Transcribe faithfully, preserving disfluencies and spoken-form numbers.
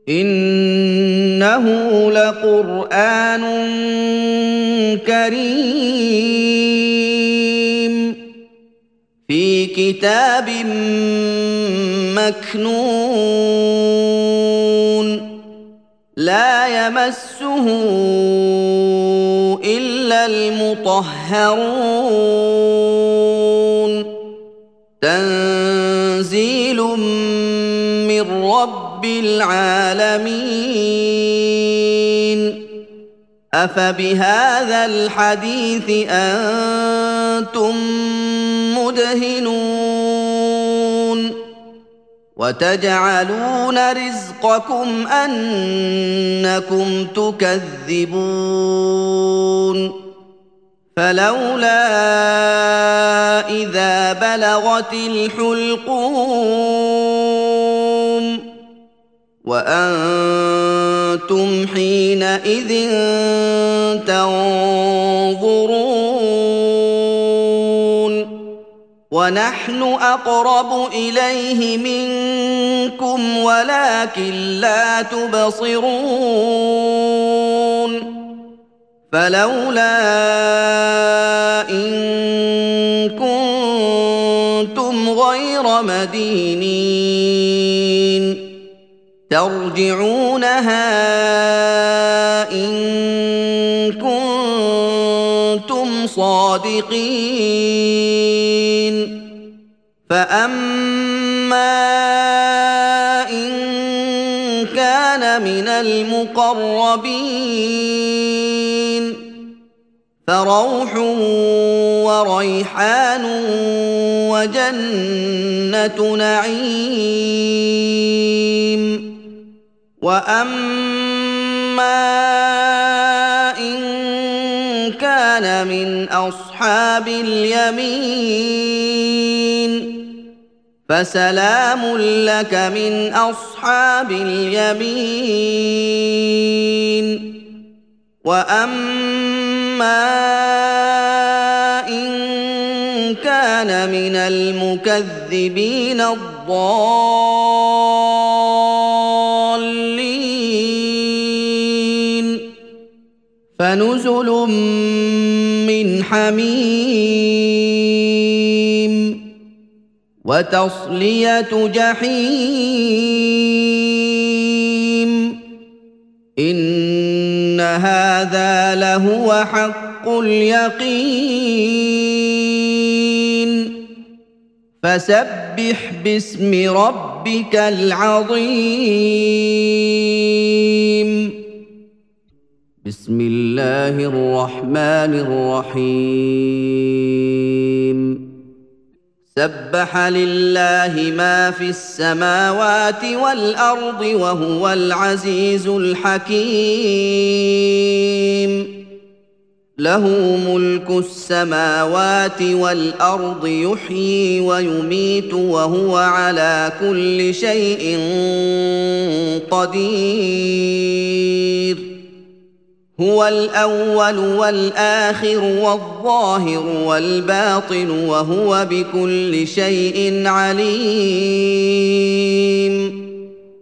إنه لقرآن كريم في كتاب مكنون لا يمسه إلا المطهرون تنزيل من رب العالمين أفبهذا الحديث أنتم مدهنون وتجعلون رزقكم أنكم تكذبون فلولا إذا بلغت الحلقوم وأنتم حينئذ تنظرون ونحن أقرب إليه منكم ولكن لا تبصرون فلولا إن كنتم غير مدينين ترجعونها إن كنتم صادقين فأما إن كان من المقربين فروح وريحان وجنة نعيم وأما إن كان من أصحاب اليمين فسلام لك من أصحاب اليمين وأما إن كان من المكذبين الضالين فنزل من حميم وتصلية جحيم إن هذا لهو حق اليقين فسبح باسم ربك العظيم بسم الله الرحمن الرحيم سبح لله ما في السماوات والأرض وهو العزيز الحكيم له ملك السماوات والأرض يحيي ويميت وهو على كل شيء قدير هو الأول والآخر والظاهر والباطن وهو بكل شيء عليم